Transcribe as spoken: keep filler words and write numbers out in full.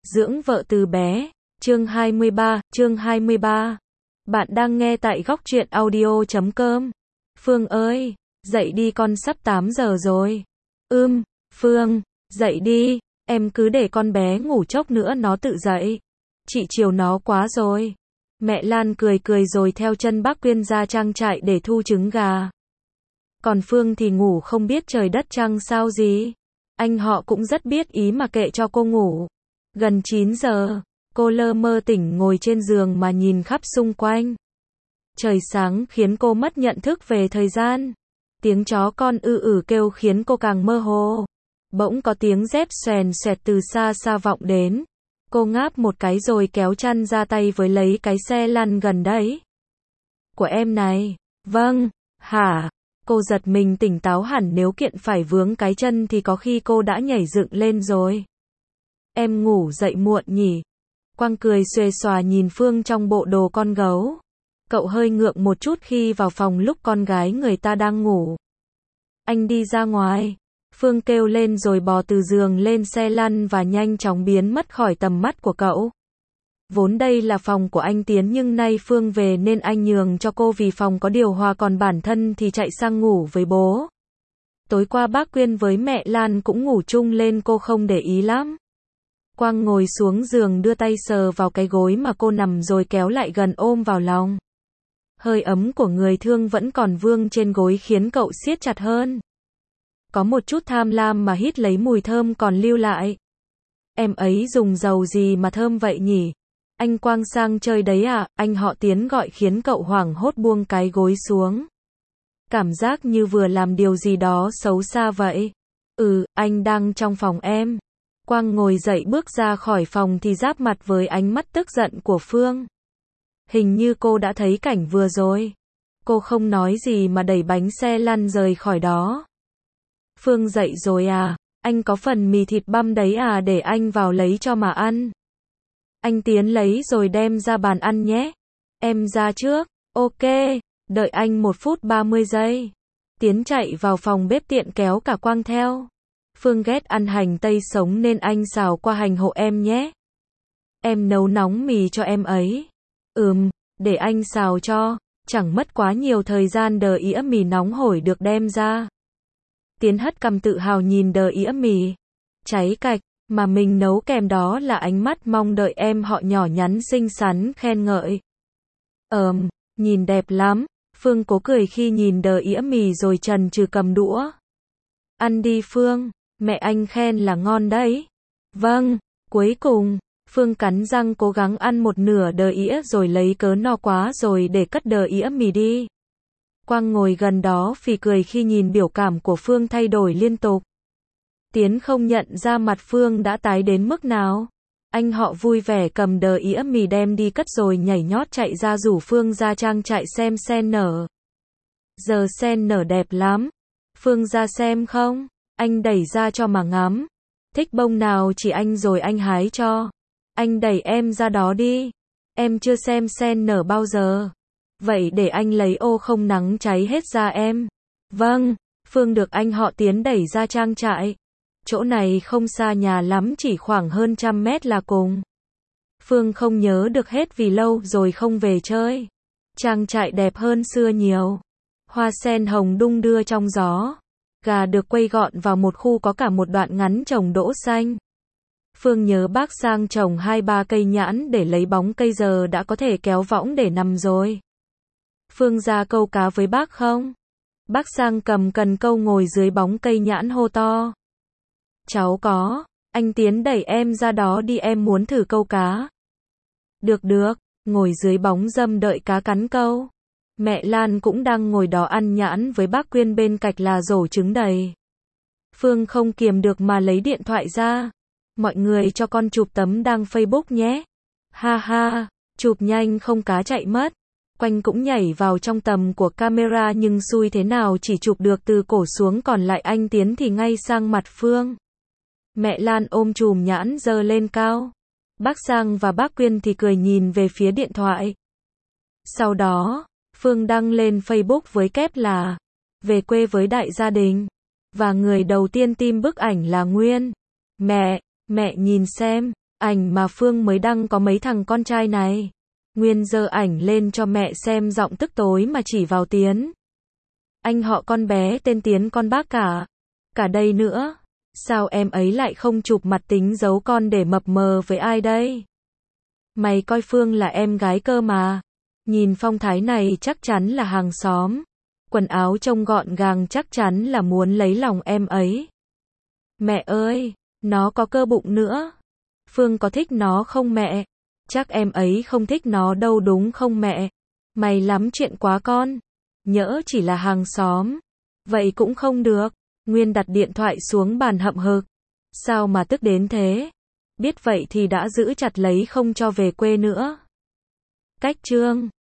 Dưỡng vợ từ bé, chương hai mươi ba, chương hai mươi ba. Bạn đang nghe tại góc truyện audio chấm com. Phương ơi, dậy đi con sắp tám giờ rồi. Ưm, Phương, dậy đi, em cứ để con bé ngủ chốc nữa nó tự dậy. Chị chiều nó quá rồi. Mẹ Lan cười cười rồi theo chân bác Quyên ra trang trại để thu trứng gà. Còn Phương thì ngủ không biết trời đất trăng sao gì. Anh họ cũng rất biết ý mà kệ cho cô ngủ. Gần chín giờ, cô lơ mơ tỉnh ngồi trên giường mà nhìn khắp xung quanh. Trời sáng khiến cô mất nhận thức về thời gian. Tiếng chó con ư ử kêu khiến cô càng mơ hồ. Bỗng có tiếng dép xoèn xoẹt từ xa xa vọng đến. Cô ngáp một cái rồi kéo chăn ra tay với lấy cái xe lăn gần đấy. Của em này. Vâng, hả? Cô giật mình tỉnh táo hẳn, nếu kiện phải vướng cái chân thì có khi cô đã nhảy dựng lên rồi. Em ngủ dậy muộn nhỉ? Quang cười xuề xòa nhìn Phương trong bộ đồ con gấu. Cậu hơi ngượng một chút khi vào phòng lúc con gái người ta đang ngủ. Anh đi ra ngoài. Phương kêu lên rồi bò từ giường lên xe lăn và nhanh chóng biến mất khỏi tầm mắt của cậu. Vốn đây là phòng của anh Tiến nhưng nay Phương về nên anh nhường cho cô vì phòng có điều hòa, còn bản thân thì chạy sang ngủ với bố. Tối qua bác Quyên với mẹ Lan cũng ngủ chung lên cô không để ý lắm. Quang ngồi xuống giường đưa tay sờ vào cái gối mà cô nằm rồi kéo lại gần ôm vào lòng. Hơi ấm của người thương vẫn còn vương trên gối khiến cậu siết chặt hơn. Có một chút tham lam mà hít lấy mùi thơm còn lưu lại. Em ấy dùng dầu gì mà thơm vậy nhỉ? Anh Quang sang chơi đấy à? Anh họ Tiến gọi khiến cậu hoảng hốt buông cái gối xuống. Cảm giác như vừa làm điều gì đó xấu xa vậy. Ừ, anh đang trong phòng em. Quang ngồi dậy bước ra khỏi phòng thì giáp mặt với ánh mắt tức giận của Phương. Hình như cô đã thấy cảnh vừa rồi. Cô không nói gì mà đẩy bánh xe lăn rời khỏi đó. Phương dậy rồi à? Anh có phần mì thịt băm đấy à, để anh vào lấy cho mà ăn. Anh Tiến lấy rồi đem ra bàn ăn nhé. Em ra trước. Ok, đợi anh một phút ba mươi giây. Tiến chạy vào phòng bếp tiện kéo cả Quang theo. Phương ghét ăn hành tây sống nên anh xào qua hành hộ em nhé. Em nấu nóng mì cho em ấy. Ừm, để anh xào cho. Chẳng mất quá nhiều thời gian, đờ ĩa mì nóng hổi được đem ra. Tiến hất cằm tự hào nhìn đờ ĩa mì cháy cạch mà mình nấu kèm, đó là ánh mắt mong đợi em họ nhỏ nhắn xinh xắn khen ngợi. Ờm, nhìn đẹp lắm. Phương cố cười khi nhìn đờ ĩa mì rồi chần chừ cầm đũa. Ăn đi Phương, mẹ anh khen là ngon đấy. Vâng, cuối cùng, Phương cắn răng cố gắng ăn một nửa đờ ĩa rồi lấy cớ no quá rồi để cất đờ ĩa mì đi. Quang ngồi gần đó phì cười khi nhìn biểu cảm của Phương thay đổi liên tục. Tiến không nhận ra mặt Phương đã tái đến mức nào. Anh họ vui vẻ cầm đờ ĩa mì đem đi cất rồi nhảy nhót chạy ra rủ Phương ra trang trại xem sen nở. Giờ sen nở đẹp lắm. Phương ra xem không? Anh đẩy ra cho mà ngắm. Thích bông nào chỉ anh rồi anh hái cho. Anh đẩy em ra đó đi. Em chưa xem sen nở bao giờ. Vậy để anh lấy ô không nắng cháy hết da em. Vâng, Phương được anh họ Tiến đẩy ra trang trại. Chỗ này không xa nhà lắm, chỉ khoảng hơn trăm mét là cùng. Phương không nhớ được hết vì lâu rồi không về chơi. Trang trại đẹp hơn xưa nhiều. Hoa sen hồng đung đưa trong gió. Gà được quây gọn vào một khu có cả một đoạn ngắn trồng đỗ xanh. Phương nhớ bác sang trồng hai ba cây nhãn để lấy bóng cây, giờ đã có thể kéo võng để nằm rồi. Phương ra câu cá với bác không? Bác sang cầm cần câu ngồi dưới bóng cây nhãn hô to. Cháu có. Anh Tiến đẩy em ra đó đi, em muốn thử câu cá. Được được, ngồi dưới bóng râm đợi cá cắn câu. Mẹ Lan cũng đang ngồi đó ăn nhãn với bác Quyên, bên cạnh là rổ trứng đầy. Phương không kiềm được mà lấy điện thoại ra. Mọi người cho con chụp tấm đăng Facebook nhé. Ha ha, chụp nhanh không cá chạy mất. Quanh cũng nhảy vào trong tầm của camera nhưng xui thế nào chỉ chụp được từ cổ xuống, còn lại anh Tiến thì ngay sang mặt Phương. Mẹ Lan ôm chùm nhãn giơ lên cao. Bác Sang và bác Quyên thì cười nhìn về phía điện thoại. Sau đó, Phương đăng lên Facebook với kép là về quê với đại gia đình. Và người đầu tiên tim bức ảnh là Nguyên. Mẹ, mẹ nhìn xem, Ảnh mà Phương mới đăng có mấy thằng con trai này. Nguyên giơ ảnh lên cho mẹ xem, giọng tức tối mà chỉ vào Tiến. Anh họ con bé tên Tiến con bác cả. Cả đây nữa. Sao em ấy lại không chụp mặt tính giấu con để mập mờ với ai đây? Mày coi Phương là em gái cơ mà. Nhìn phong thái này chắc chắn là hàng xóm. Quần áo trông gọn gàng chắc chắn là muốn lấy lòng em ấy. Mẹ ơi, nó có cơ bụng nữa. Phương có thích nó không mẹ? Chắc em ấy không thích nó đâu đúng không mẹ? Mày lắm chuyện quá con. Nhỡ chỉ là hàng xóm. Vậy cũng không được. Nguyên đặt điện thoại xuống bàn hậm hực. Sao mà tức đến thế? Biết vậy thì đã giữ chặt lấy không cho về quê nữa. Cách chương